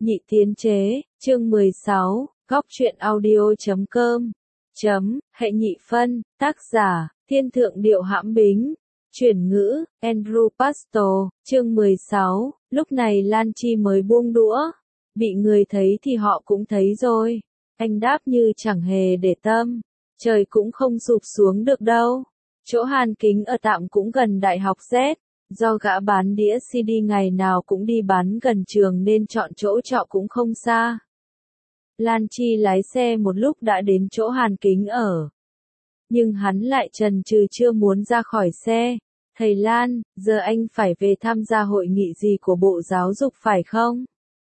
Nhị Tiến Chế, chương 16, Góc truyện audio.com. Hệ nhị phân, tác giả, Thiên Thượng Điệu Hãm Bính. Chuyển ngữ, Andrew Pastor, chương 16, lúc này Lan Chi mới buông đũa. Bị người thấy thì họ cũng thấy rồi. Anh đáp như chẳng hề để tâm. Trời cũng không sụp xuống được đâu. Chỗ Hàn Kính ở tạm cũng gần Đại học Z. Do gã bán đĩa CD ngày nào cũng đi bán gần trường nên chọn chỗ trọ cũng không xa. Lan Chi lái xe một lúc đã đến chỗ Hàn Kính ở. Nhưng hắn lại chần chừ chưa muốn ra khỏi xe. Thầy Lan, giờ anh phải về tham gia hội nghị gì của Bộ Giáo dục phải không?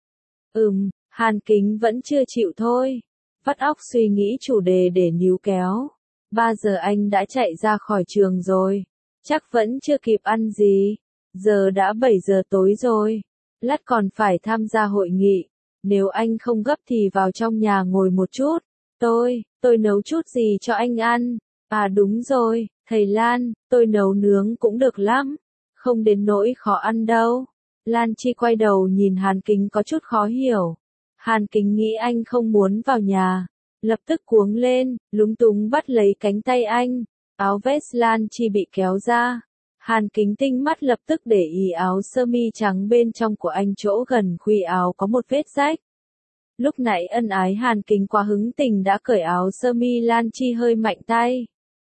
Hàn Kính vẫn chưa chịu thôi. Vắt óc suy nghĩ chủ đề để níu kéo. 3 giờ anh đã chạy ra khỏi trường rồi. Chắc vẫn chưa kịp ăn gì. Giờ đã 7 giờ tối rồi. Lát còn phải tham gia hội nghị. Nếu anh không gấp thì vào trong nhà ngồi một chút. Tôi nấu chút gì cho anh ăn. À đúng rồi, thầy Lan, tôi nấu nướng cũng được lắm. Không đến nỗi khó ăn đâu. Lan Chi quay đầu nhìn Hàn Kính có chút khó hiểu. Hàn Kính nghĩ anh không muốn vào nhà. Lập tức cuống lên, lúng túng bắt lấy cánh tay anh. Áo vest Lan Chi bị kéo ra. Hàn Kính tinh mắt lập tức để ý áo sơ mi trắng bên trong của anh, chỗ gần khuỷu áo có một vết rách. Lúc nãy ân ái Hàn Kính quá hứng tình đã cởi áo sơ mi, Lan Chi hơi mạnh tay.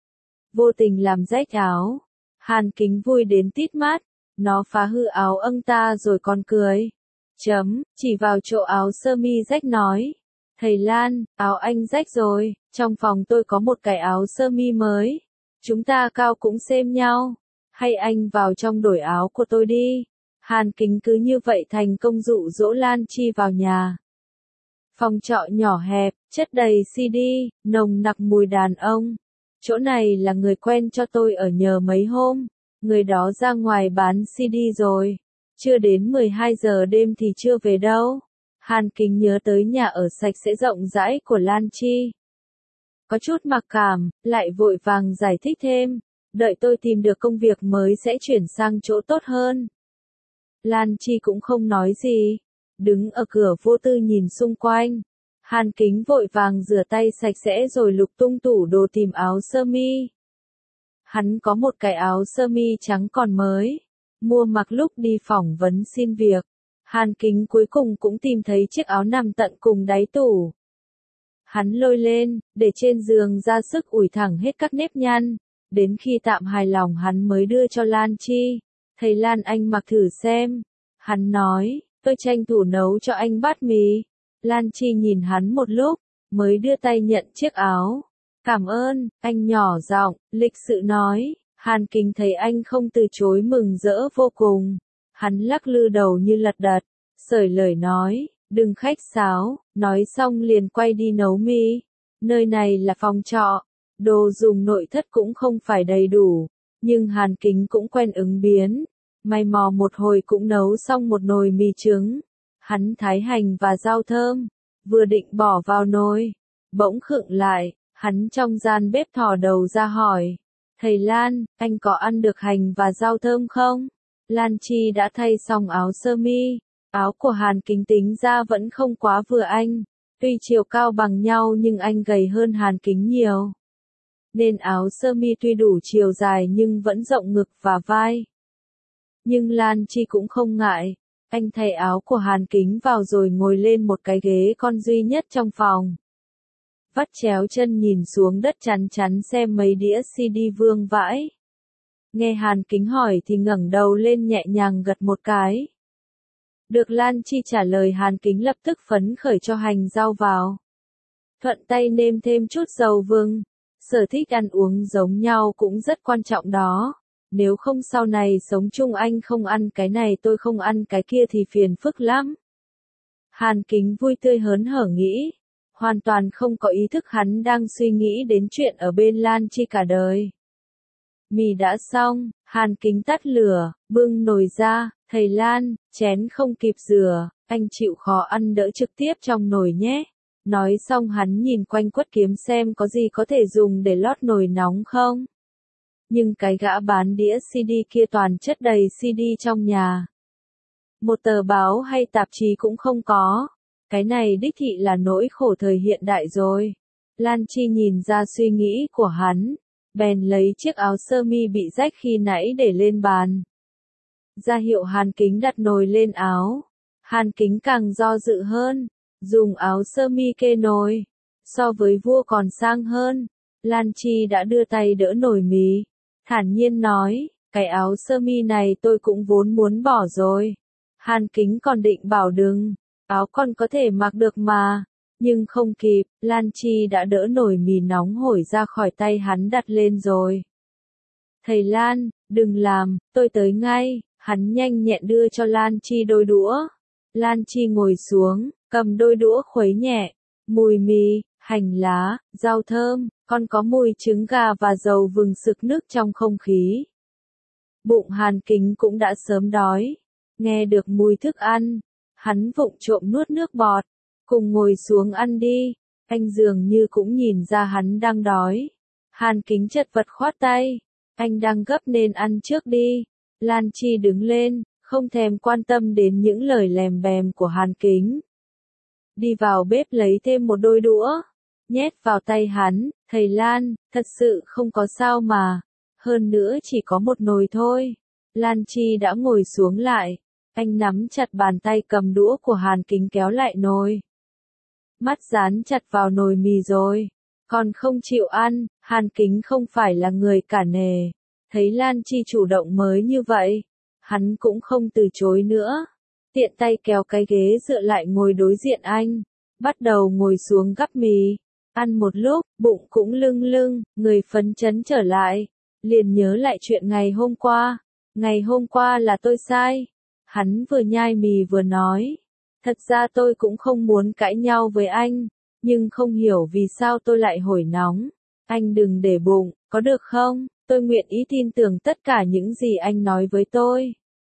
Vô tình làm rách áo. Hàn Kính vui đến tít mắt. Nó phá hư áo ông ta rồi còn cười. Chỉ vào chỗ áo sơ mi rách nói. Thầy Lan, áo anh rách rồi, trong phòng tôi có một cái áo sơ mi mới. Chúng ta cao cũng xem nhau. Hay anh vào trong đổi áo của tôi đi. Hàn Kính cứ như vậy thành công dụ dỗ Lan Chi vào nhà. Phòng trọ nhỏ hẹp, chất đầy CD, nồng nặc mùi đàn ông. Chỗ này là người quen cho tôi ở nhờ mấy hôm. Người đó ra ngoài bán CD rồi. Chưa đến 12 giờ đêm thì chưa về đâu. Hàn Kính nhớ tới nhà ở sạch sẽ rộng rãi của Lan Chi. Có chút mặc cảm, lại vội vàng giải thích thêm. Đợi tôi tìm được công việc mới sẽ chuyển sang chỗ tốt hơn. Lan Chi cũng không nói gì. Đứng ở cửa vô tư nhìn xung quanh. Hàn Kính vội vàng rửa tay sạch sẽ rồi lục tung tủ đồ tìm áo sơ mi. Hắn có một cái áo sơ mi trắng còn mới. Mua mặc lúc đi phỏng vấn xin việc. Hàn Kính cuối cùng cũng tìm thấy chiếc áo nằm tận cùng đáy tủ. Hắn lôi lên, để trên giường ra sức ủi thẳng hết các nếp nhăn. Đến khi tạm hài lòng hắn mới đưa cho Lan Chi. Thầy Lan, anh mặc thử xem. Hắn nói, tôi tranh thủ nấu cho anh bát mì. Lan Chi nhìn hắn một lúc, mới đưa tay nhận chiếc áo. Cảm ơn, anh nhỏ giọng, lịch sự nói. Hàn Kính thấy anh không từ chối mừng rỡ vô cùng. Hắn lắc lư đầu như lật đật, sởi lời nói, đừng khách sáo, nói xong liền quay đi nấu mì. Nơi này là phòng trọ, đồ dùng nội thất cũng không phải đầy đủ, nhưng Hàn Kính cũng quen ứng biến. May mò một hồi cũng nấu xong một nồi mì trứng. Hắn thái hành và rau thơm, vừa định bỏ vào nồi, bỗng khựng lại, hắn trong gian bếp thò đầu ra hỏi. Thầy Lan, anh có ăn được hành và rau thơm không? Lan Chi đã thay xong áo sơ mi. Áo của Hàn Kính tính ra vẫn không quá vừa anh. Tuy chiều cao bằng nhau nhưng anh gầy hơn Hàn Kính nhiều. Nên áo sơ mi tuy đủ chiều dài nhưng vẫn rộng ngực và vai. Nhưng Lan Chi cũng không ngại. Anh thay áo của Hàn Kính vào rồi ngồi lên một cái ghế con duy nhất trong phòng. Vắt chéo chân nhìn xuống đất chắn chắn xem mấy đĩa CD vương vãi. Nghe Hàn Kính hỏi thì ngẩng đầu lên nhẹ nhàng gật một cái. Được Lan Chi trả lời, Hàn Kính lập tức phấn khởi cho hành rau vào. Thuận tay nêm thêm chút dầu vừng. Sở thích ăn uống giống nhau cũng rất quan trọng đó. Nếu không sau này sống chung anh không ăn cái này tôi không ăn cái kia thì phiền phức lắm. Hàn Kính vui tươi hớn hở nghĩ. Hoàn toàn không có ý thức hắn đang suy nghĩ đến chuyện ở bên Lan Chi cả đời. Mì đã xong, Hàn Kính tắt lửa, bưng nồi ra. Thầy Lan, chén không kịp rửa, anh chịu khó ăn đỡ trực tiếp trong nồi nhé. Nói xong hắn nhìn quanh quất kiếm xem có gì có thể dùng để lót nồi nóng không. Nhưng cái gã bán đĩa CD kia toàn chất đầy CD trong nhà. Một tờ báo hay tạp chí cũng không có. Cái này đích thị là nỗi khổ thời hiện đại rồi. Lan Chi nhìn ra suy nghĩ của hắn, bèn lấy chiếc áo sơ mi bị rách khi nãy để lên bàn. Ra hiệu Hàn Kính đặt nồi lên áo. Hàn Kính càng do dự hơn, dùng áo sơ mi kê nồi. So với vua còn sang hơn. Lan Chi đã đưa tay đỡ nồi mì, thản nhiên nói, cái áo sơ mi này tôi cũng vốn muốn bỏ rồi. Hàn Kính còn định bảo đừng, áo con có thể mặc được mà. Nhưng không kịp, Lan Chi đã đỡ nồi mì nóng hổi ra khỏi tay hắn đặt lên rồi. Thầy Lan, đừng làm, tôi tới ngay. Hắn nhanh nhẹn đưa cho Lan Chi đôi đũa. Lan Chi ngồi xuống, cầm đôi đũa khuấy nhẹ. Mùi mì, hành lá, rau thơm, còn có mùi trứng gà và dầu vừng sực nức trong không khí. Bụng Hàn Kính cũng đã sớm đói. Nghe được mùi thức ăn, hắn vụng trộm nuốt nước bọt. Cùng ngồi xuống ăn đi. Anh dường như cũng nhìn ra hắn đang đói. Hàn Kính chật vật khoát tay. Anh đang gấp nên ăn trước đi. Lan Chi đứng lên, không thèm quan tâm đến những lời lèm bèm của Hàn Kính. Đi vào bếp lấy thêm một đôi đũa, nhét vào tay hắn, thầy Lan, thật sự không có sao mà. Hơn nữa chỉ có một nồi thôi. Lan Chi đã ngồi xuống lại. Anh nắm chặt bàn tay cầm đũa của Hàn Kính kéo lại nồi. Mắt dán chặt vào nồi mì rồi. Còn không chịu ăn, Hàn Kính không phải là người cả nề. Thấy Lan Chi chủ động mới như vậy, hắn cũng không từ chối nữa. Tiện tay kéo cái ghế dựa lại ngồi đối diện anh. Bắt đầu ngồi xuống gắp mì. Ăn một lúc, bụng cũng lưng lưng, người phấn chấn trở lại. Liền nhớ lại chuyện ngày hôm qua. Ngày hôm qua là tôi sai. Hắn vừa nhai mì vừa nói. Thật ra tôi cũng không muốn cãi nhau với anh. Nhưng không hiểu vì sao tôi lại hổi nóng. Anh đừng để bụng, có được không? Tôi nguyện ý tin tưởng tất cả những gì anh nói với tôi.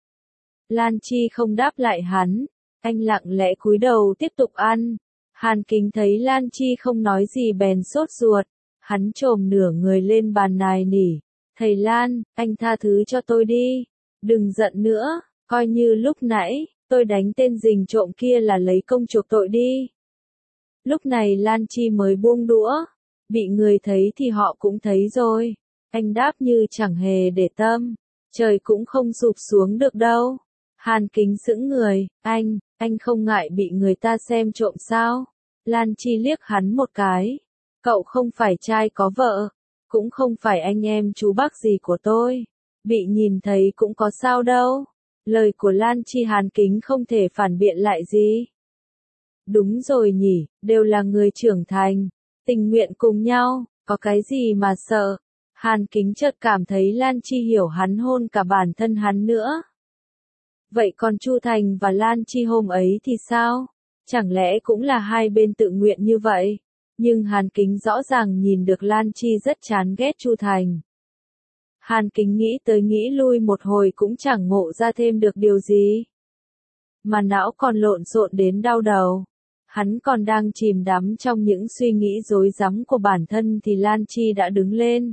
Lan Chi không đáp lại hắn. Anh lặng lẽ cúi đầu tiếp tục ăn. Hàn Kính thấy Lan Chi không nói gì bèn sốt ruột. Hắn chồm nửa người lên bàn nài nỉ. Thầy Lan, anh tha thứ cho tôi đi. Đừng giận nữa, coi như lúc nãy, tôi đánh tên rình trộm kia là lấy công chuộc tội đi. Lúc này Lan Chi mới buông đũa. Bị người thấy thì họ cũng thấy rồi. Anh đáp như chẳng hề để tâm. Trời cũng không sụp xuống được đâu. Hàn Kính sững người. Anh không ngại bị người ta xem trộm sao? Lan Chi liếc hắn một cái. Cậu không phải trai có vợ. Cũng không phải anh em chú bác gì của tôi. Bị nhìn thấy cũng có sao đâu. Lời của Lan Chi Hàn Kính không thể phản biện lại gì. Đúng rồi nhỉ, đều là người trưởng thành. Tình nguyện cùng nhau, có cái gì mà sợ. Hàn Kính chợt cảm thấy Lan Chi hiểu hắn hôn cả bản thân hắn nữa. Vậy còn Chu Thành và Lan Chi hôm ấy thì sao? Chẳng lẽ cũng là hai bên tự nguyện như vậy? Nhưng Hàn Kính rõ ràng nhìn được Lan Chi rất chán ghét Chu Thành. Hàn Kính nghĩ tới nghĩ lui một hồi cũng chẳng ngộ ra thêm được điều gì. Mà não còn lộn xộn đến đau đầu. Hắn còn đang chìm đắm trong những suy nghĩ rối rắm của bản thân thì Lan Chi đã đứng lên.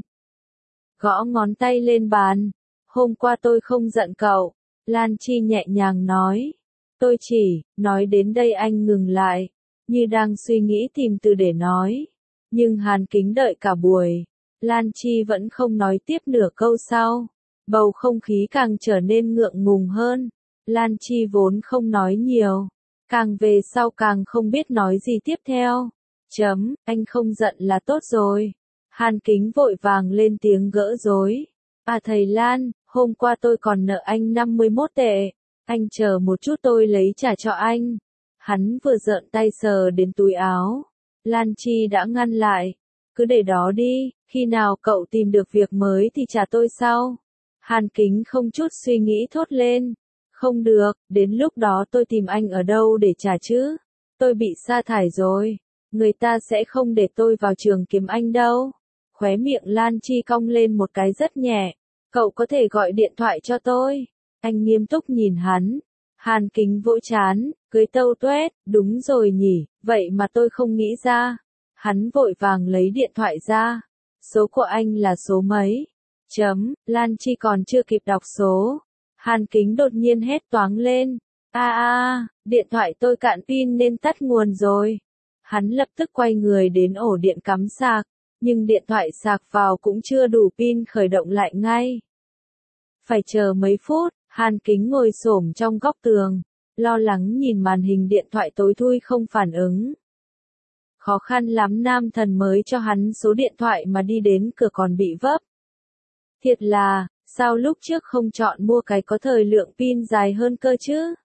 Gõ ngón tay lên bàn. Hôm qua tôi không giận cậu. Lan Chi nhẹ nhàng nói. Tôi chỉ, nói đến đây anh ngừng lại. Như đang suy nghĩ tìm từ để nói. Nhưng Hàn Kính đợi cả buổi. Lan Chi vẫn không nói tiếp nửa câu sau. Bầu không khí càng trở nên ngượng ngùng hơn. Lan Chi vốn không nói nhiều. Càng về sau càng không biết nói gì tiếp theo. Anh không giận là tốt rồi. Hàn Kính vội vàng lên tiếng gỡ rối. À thầy Lan, hôm qua tôi còn nợ anh 51 tệ. Anh chờ một chút tôi lấy trả cho anh. Hắn vừa giận tay sờ đến túi áo. Lan Chi đã ngăn lại. Cứ để đó đi, khi nào cậu tìm được việc mới thì trả tôi sau. Hàn Kính không chút suy nghĩ thốt lên. Không được, đến lúc đó tôi tìm anh ở đâu để trả chứ? Tôi bị sa thải rồi. Người ta sẽ không để tôi vào trường kiếm anh đâu. Khóe miệng Lan Chi cong lên một cái rất nhẹ. Cậu có thể gọi điện thoại cho tôi. Anh nghiêm túc nhìn hắn. Hàn Kính vỗ chán, cười tâu tuét, đúng rồi nhỉ, vậy mà tôi không nghĩ ra. Hắn vội vàng lấy điện thoại ra. Số của anh là số mấy? Lan Chi còn chưa kịp đọc số. Hàn Kính đột nhiên hét toáng lên. Điện thoại tôi cạn pin nên tắt nguồn rồi. Hắn lập tức quay người đến ổ điện cắm sạc, nhưng điện thoại sạc vào cũng chưa đủ pin khởi động lại ngay. Phải chờ mấy phút, Hàn Kính ngồi xổm trong góc tường, lo lắng nhìn màn hình điện thoại tối thui không phản ứng. Khó khăn lắm nam thần mới cho hắn số điện thoại mà đi đến cửa còn bị vấp. Thiệt là, sao lúc trước không chọn mua cái có thời lượng pin dài hơn cơ chứ?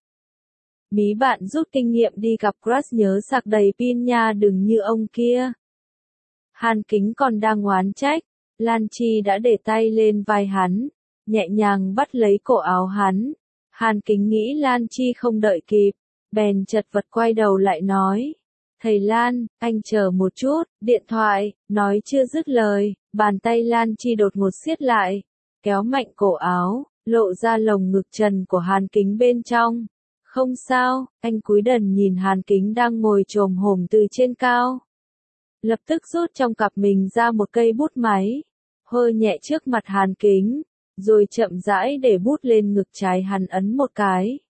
Mí bạn rút kinh nghiệm đi gặp crush nhớ sạc đầy pin nha, đừng như ông kia. Hàn Kính còn đang oán trách, Lan Chi đã để tay lên vai hắn, nhẹ nhàng bắt lấy cổ áo hắn. Hàn Kính nghĩ Lan Chi không đợi kịp, bèn chật vật quay đầu lại nói. Thầy Lan, anh chờ một chút, điện thoại, nói chưa dứt lời, bàn tay Lan Chi đột ngột siết lại, kéo mạnh cổ áo, lộ ra lồng ngực trần của Hàn Kính bên trong. Không sao, anh cúi đần nhìn Hàn Kính đang ngồi chồm hổm từ trên cao. Lập tức rút trong cặp mình ra một cây bút máy, hơi nhẹ trước mặt Hàn Kính, rồi chậm rãi để bút lên ngực trái hắn ấn một cái.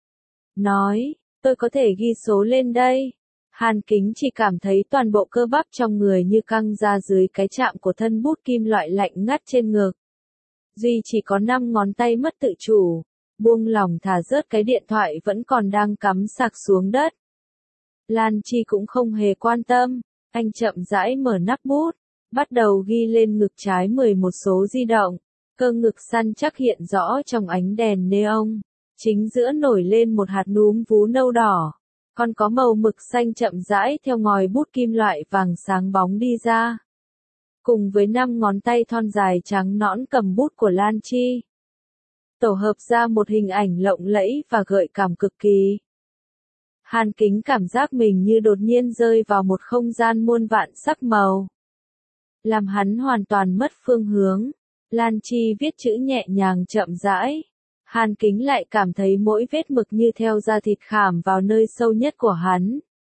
Nói, tôi có thể ghi số lên đây. Hàn Kính chỉ cảm thấy toàn bộ cơ bắp trong người như căng ra dưới cái chạm của thân bút kim loại lạnh ngắt trên ngực. Duy chỉ có 5 ngón tay mất tự chủ, buông lỏng thả rớt cái điện thoại vẫn còn đang cắm sạc xuống đất. Lan Chi cũng không hề quan tâm, anh chậm rãi mở nắp bút, bắt đầu ghi lên ngực trái 11 số di động, cơ ngực săn chắc hiện rõ trong ánh đèn neon, chính giữa nổi lên một hạt núm vú nâu đỏ, còn có màu mực xanh chậm rãi theo ngòi bút kim loại vàng sáng bóng đi ra. Cùng với 5 ngón tay thon dài trắng nõn cầm bút của Lan Chi, tổ hợp ra một hình ảnh lộng lẫy và gợi cảm cực kỳ. Hàn Kính cảm giác mình như đột nhiên rơi vào một không gian muôn vạn sắc màu, làm hắn hoàn toàn mất phương hướng. Lan Chi viết chữ nhẹ nhàng chậm rãi. Hàn Kính lại cảm thấy mỗi vết mực như theo da thịt khảm vào nơi sâu nhất của hắn.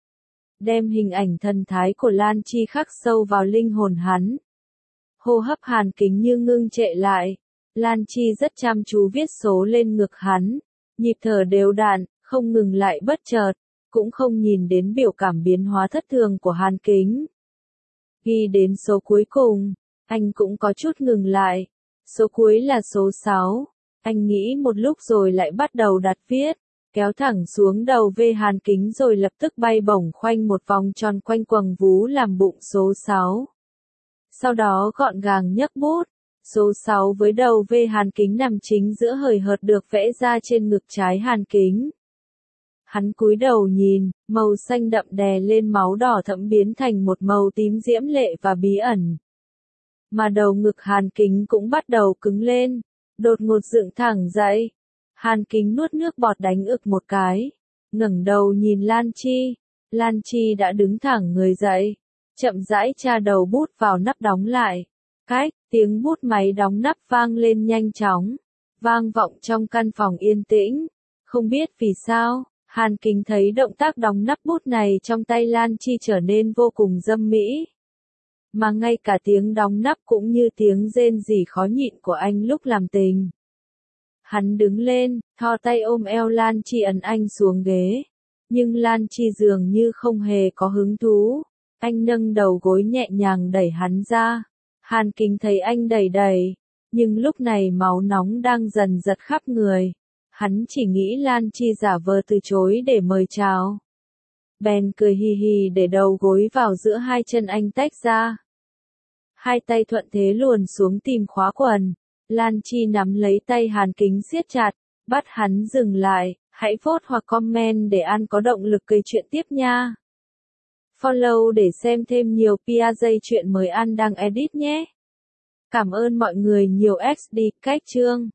Đem hình ảnh thần thái của Lan Chi khắc sâu vào linh hồn hắn. Hô hấp Hàn Kính như ngưng trệ lại. Lan Chi rất chăm chú viết số lên ngực hắn. Nhịp thở đều đặn, không ngừng lại bất chợt, cũng không nhìn đến biểu cảm biến hóa thất thường của Hàn Kính. Ghi đến số cuối cùng, anh cũng có chút ngừng lại. Số cuối là số 6. Anh nghĩ một lúc rồi lại bắt đầu đặt viết, kéo thẳng xuống đầu V Hàn Kính rồi lập tức bay bổng khoanh một vòng tròn quanh quầng vú làm bụng số 6. Sau đó gọn gàng nhấc bút, số 6 với đầu V Hàn Kính nằm chính giữa hời hợt được vẽ ra trên ngực trái Hàn Kính. Hắn cúi đầu nhìn, màu xanh đậm đè lên máu đỏ thẫm biến thành một màu tím diễm lệ và bí ẩn. Mà đầu ngực Hàn Kính cũng bắt đầu cứng lên, đột ngột dựng thẳng dậy. Hàn Kính nuốt nước bọt đánh ực một cái, ngẩng đầu nhìn Lan Chi. Lan Chi đã đứng thẳng người dậy, chậm rãi tra đầu bút vào nắp đóng lại. Cách, tiếng bút máy đóng nắp vang lên nhanh chóng, vang vọng trong căn phòng yên tĩnh. Không biết vì sao, Hàn Kính thấy động tác đóng nắp bút này trong tay Lan Chi trở nên vô cùng dâm mỹ. Mà ngay cả tiếng đóng nắp cũng như tiếng rên rỉ khó nhịn của anh lúc làm tình. Hắn đứng lên, thò tay ôm eo Lan Chi ấn anh xuống ghế. Nhưng Lan Chi dường như không hề có hứng thú. Anh nâng đầu gối nhẹ nhàng đẩy hắn ra. Hàn Kính thấy anh đẩy đẩy, nhưng lúc này máu nóng đang dần giật khắp người. Hắn chỉ nghĩ Lan Chi giả vờ từ chối để mời chào. Bèn cười hì hì để đầu gối vào giữa hai chân anh tách ra. Hai tay thuận thế luồn xuống tìm khóa quần. Lan Chi nắm lấy tay Hàn Kính siết chặt, bắt hắn dừng lại. Hãy vote hoặc comment để An có động lực kể chuyện tiếp nha. Follow để xem thêm nhiều PA chuyện mới An đang edit nhé. Cảm ơn mọi người nhiều XD cách chương.